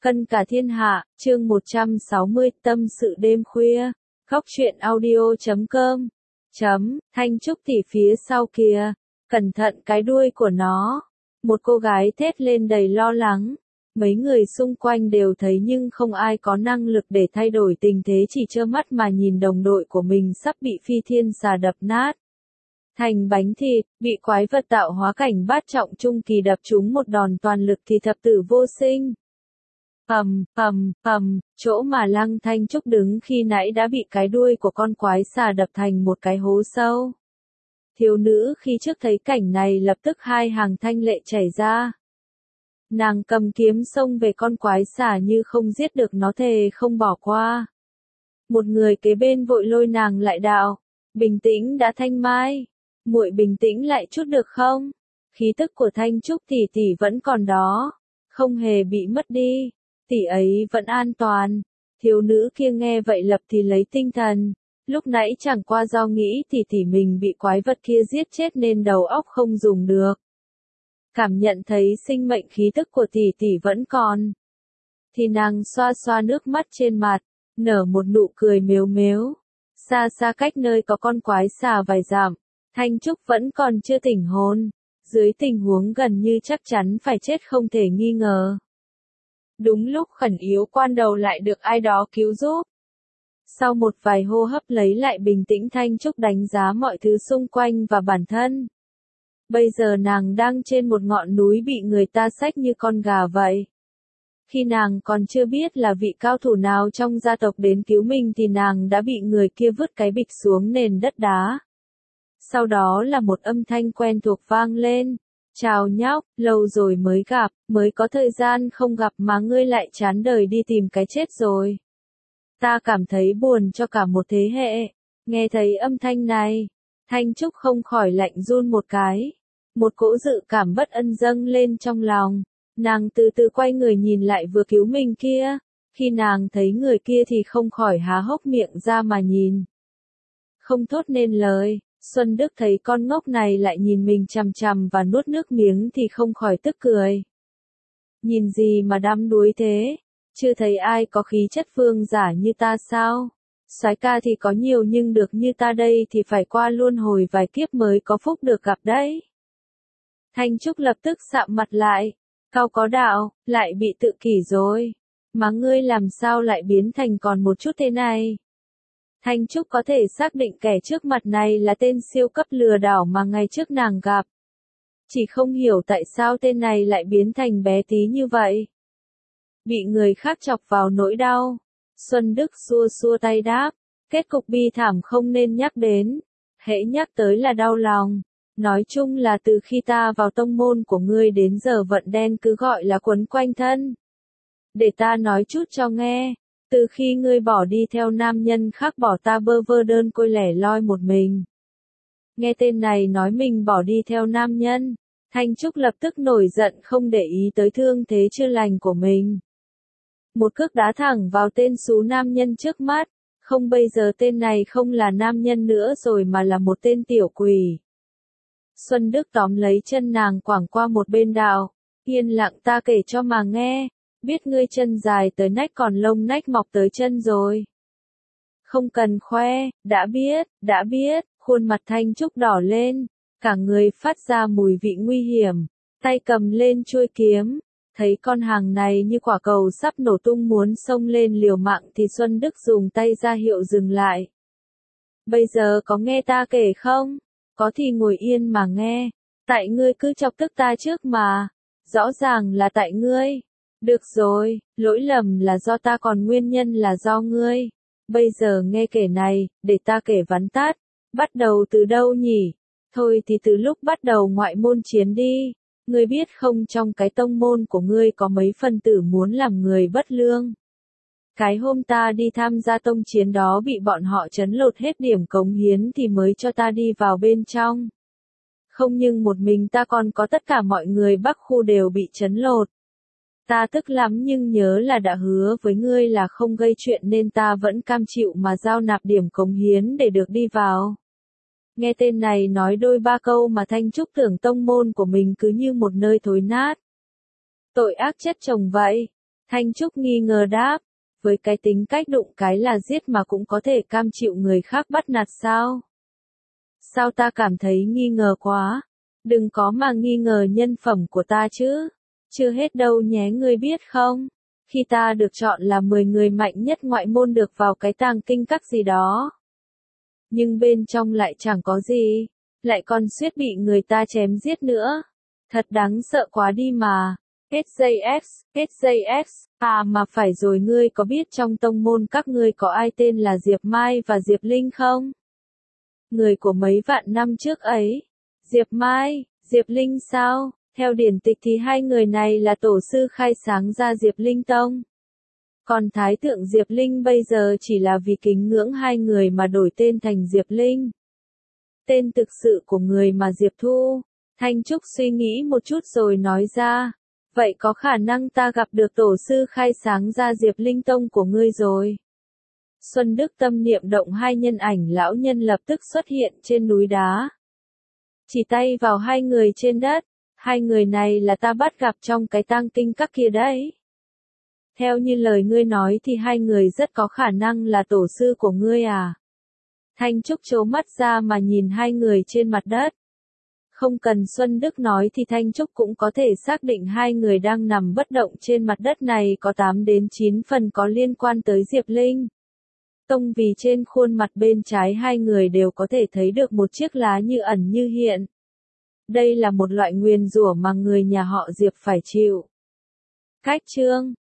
Cân cả thiên hạ, chương 160, tâm sự đêm khuya. Góc truyện audio.com. Thanh Trúc tỉ phía sau kìa, cẩn thận cái đuôi của nó. Một cô gái thét lên đầy lo lắng. Mấy người xung quanh đều thấy nhưng không ai có năng lực để thay đổi tình thế, chỉ trơ mắt mà nhìn đồng đội của mình sắp bị phi thiên xà đập nát thành bánh thịt, bị quái vật tạo hóa cảnh bát trọng trung kỳ đập trúng một đòn toàn lực thì thập tử vô sinh. Chỗ mà Lăng Thanh Trúc đứng khi nãy đã bị cái đuôi của con quái xà đập thành một cái hố sâu. Thiếu nữ khi trước thấy cảnh này lập tức hai hàng thanh lệ chảy ra. Nàng cầm kiếm xông về con quái xà như không giết được nó, thề không bỏ qua. Một người kế bên vội lôi nàng lại đạo, bình tĩnh đã Thanh Mai, muội bình tĩnh lại chút được không? Khí tức của Thanh Trúc tỷ tỷ vẫn còn đó, không hề bị mất đi, tỷ ấy vẫn an toàn. Thiếu nữ kia nghe vậy lập thì lấy tinh thần, lúc nãy chẳng qua do nghĩ tỷ tỷ mình bị quái vật kia giết chết nên đầu óc không dùng được. Cảm nhận thấy sinh mệnh khí tức của tỷ tỷ vẫn còn, thì nàng xoa xoa nước mắt trên mặt, nở một nụ cười mếu mếu. Xa xa cách nơi có con quái xà vài dặm, Thanh Trúc vẫn còn chưa tỉnh hồn, dưới tình huống gần như chắc chắn phải chết không thể nghi ngờ. Đúng lúc khẩn yếu quan đầu lại được ai đó cứu giúp. Sau một vài hô hấp lấy lại bình tĩnh, Thanh Trúc đánh giá mọi thứ xung quanh và bản thân. Bây giờ nàng đang trên một ngọn núi bị người ta xách như con gà vậy. Khi nàng còn chưa biết là vị cao thủ nào trong gia tộc đến cứu mình thì nàng đã bị người kia vứt cái bịch xuống nền đất đá. Sau đó là một âm thanh quen thuộc vang lên. Chào nhóc, lâu rồi mới gặp, mới có thời gian không gặp mà ngươi lại chán đời đi tìm cái chết rồi. Ta cảm thấy buồn cho cả một thế hệ. Nghe thấy âm thanh này, Thanh Trúc không khỏi lạnh run một cái. Một cỗ dự cảm bất ân dâng lên trong lòng. Nàng từ từ quay người nhìn lại vừa cứu mình kia. Khi nàng thấy người kia thì không khỏi há hốc miệng ra mà nhìn. Không thốt nên lời. Xuân Đức thấy con ngốc này lại nhìn mình chằm chằm và nuốt nước miếng thì không khỏi tức cười. Nhìn gì mà đắm đuối thế? Chưa thấy ai có khí chất vương giả như ta sao? Soái ca thì có nhiều nhưng được như ta đây thì phải qua luân hồi vài kiếp mới có phúc được gặp đấy. Thanh Trúc lập tức sạm mặt lại. Cao có đạo, lại bị tự kỷ rồi. Mà ngươi làm sao lại biến thành còn một chút thế này? Thanh Trúc có thể xác định kẻ trước mặt này là tên siêu cấp lừa đảo mà ngày trước nàng gặp. Chỉ không hiểu tại sao tên này lại biến thành bé tí như vậy. Bị người khác chọc vào nỗi đau. Xuân Đức xua xua tay đáp. Kết cục bi thảm không nên nhắc đến. Hễ nhắc tới là đau lòng. Nói chung là từ khi ta vào tông môn của ngươi đến giờ vận đen cứ gọi là quấn quanh thân. Để ta nói chút cho nghe. Từ khi ngươi bỏ đi theo nam nhân khác bỏ ta bơ vơ đơn côi lẻ loi một mình. Nghe tên này nói mình bỏ đi theo nam nhân, Thanh Trúc lập tức nổi giận không để ý tới thương thế chưa lành của mình. Một cước đá thẳng vào tên xú nam nhân trước mắt, không bây giờ tên này không là nam nhân nữa rồi mà là một tên tiểu quỷ. Xuân Đức tóm lấy chân nàng quẳng qua một bên đạo, yên lặng ta kể cho mà nghe. Biết ngươi chân dài tới nách còn lông nách mọc tới chân rồi. Không cần khoe, đã biết, khuôn mặt Thanh Trúc đỏ lên, cả người phát ra mùi vị nguy hiểm, tay cầm lên chuôi kiếm, thấy con hàng này như quả cầu sắp nổ tung muốn xông lên liều mạng thì Xuân Đức dùng tay ra hiệu dừng lại. Bây giờ có nghe ta kể không? Có thì ngồi yên mà nghe, tại ngươi cứ chọc tức ta trước mà, rõ ràng là tại ngươi. Được rồi, lỗi lầm là do ta còn nguyên nhân là do ngươi. Bây giờ nghe kể này, để ta kể vắn tắt. Bắt đầu từ đâu nhỉ? Thôi thì từ lúc bắt đầu ngoại môn chiến đi. Ngươi biết không, trong cái tông môn của ngươi có mấy phần tử muốn làm người bất lương. Cái hôm ta đi tham gia tông chiến đó bị bọn họ trấn lột hết điểm cống hiến thì mới cho ta đi vào bên trong. Không nhưng một mình ta còn có tất cả mọi người Bắc khu đều bị trấn lột. Ta tức lắm nhưng nhớ là đã hứa với ngươi là không gây chuyện nên ta vẫn cam chịu mà giao nạp điểm cống hiến để được đi vào. Nghe tên này nói đôi ba câu mà Thanh Trúc tưởng tông môn của mình cứ như một nơi thối nát. Tội ác chất chồng vậy. Thanh Trúc nghi ngờ đáp, với cái tính cách đụng cái là giết mà cũng có thể cam chịu người khác bắt nạt sao? Sao ta cảm thấy nghi ngờ quá? Đừng có mà nghi ngờ nhân phẩm của ta chứ. Chưa hết đâu nhé, ngươi biết không? Khi ta được chọn là 10 người mạnh nhất ngoại môn được vào cái tàng kinh các gì đó. Nhưng bên trong lại chẳng có gì, lại còn suýt bị người ta chém giết nữa. Thật đáng sợ quá đi mà. SJX, à mà phải rồi, ngươi có biết trong tông môn các ngươi có ai tên là Diệp Mai và Diệp Linh không? Người của mấy vạn năm trước ấy. Diệp Mai, Diệp Linh sao? Theo điển tịch thì hai người này là tổ sư khai sáng ra Diệp Linh Tông. Còn Thái thượng Diệp Linh bây giờ chỉ là vì kính ngưỡng hai người mà đổi tên thành Diệp Linh. Tên thực sự của người mà Diệp Thu. Thanh Trúc suy nghĩ một chút rồi nói ra. Vậy có khả năng ta gặp được tổ sư khai sáng ra Diệp Linh Tông của ngươi rồi. Xuân Đức tâm niệm động, hai nhân ảnh lão nhân lập tức xuất hiện trên núi đá. Chỉ tay vào hai người trên đất. Hai người này là ta bắt gặp trong cái tang kinh các kia đấy. Theo như lời ngươi nói thì hai người rất có khả năng là tổ sư của ngươi à? Thanh Trúc trố mắt ra mà nhìn hai người trên mặt đất. Không cần Xuân Đức nói thì Thanh Trúc cũng có thể xác định hai người đang nằm bất động trên mặt đất này có 8 đến 9 phần có liên quan tới Diệp Linh Tông, vì trên khuôn mặt bên trái hai người đều có thể thấy được một chiếc lá như ẩn như hiện. Đây là một loại nguyền rủa mà người nhà họ Diệp phải chịu. Cách chương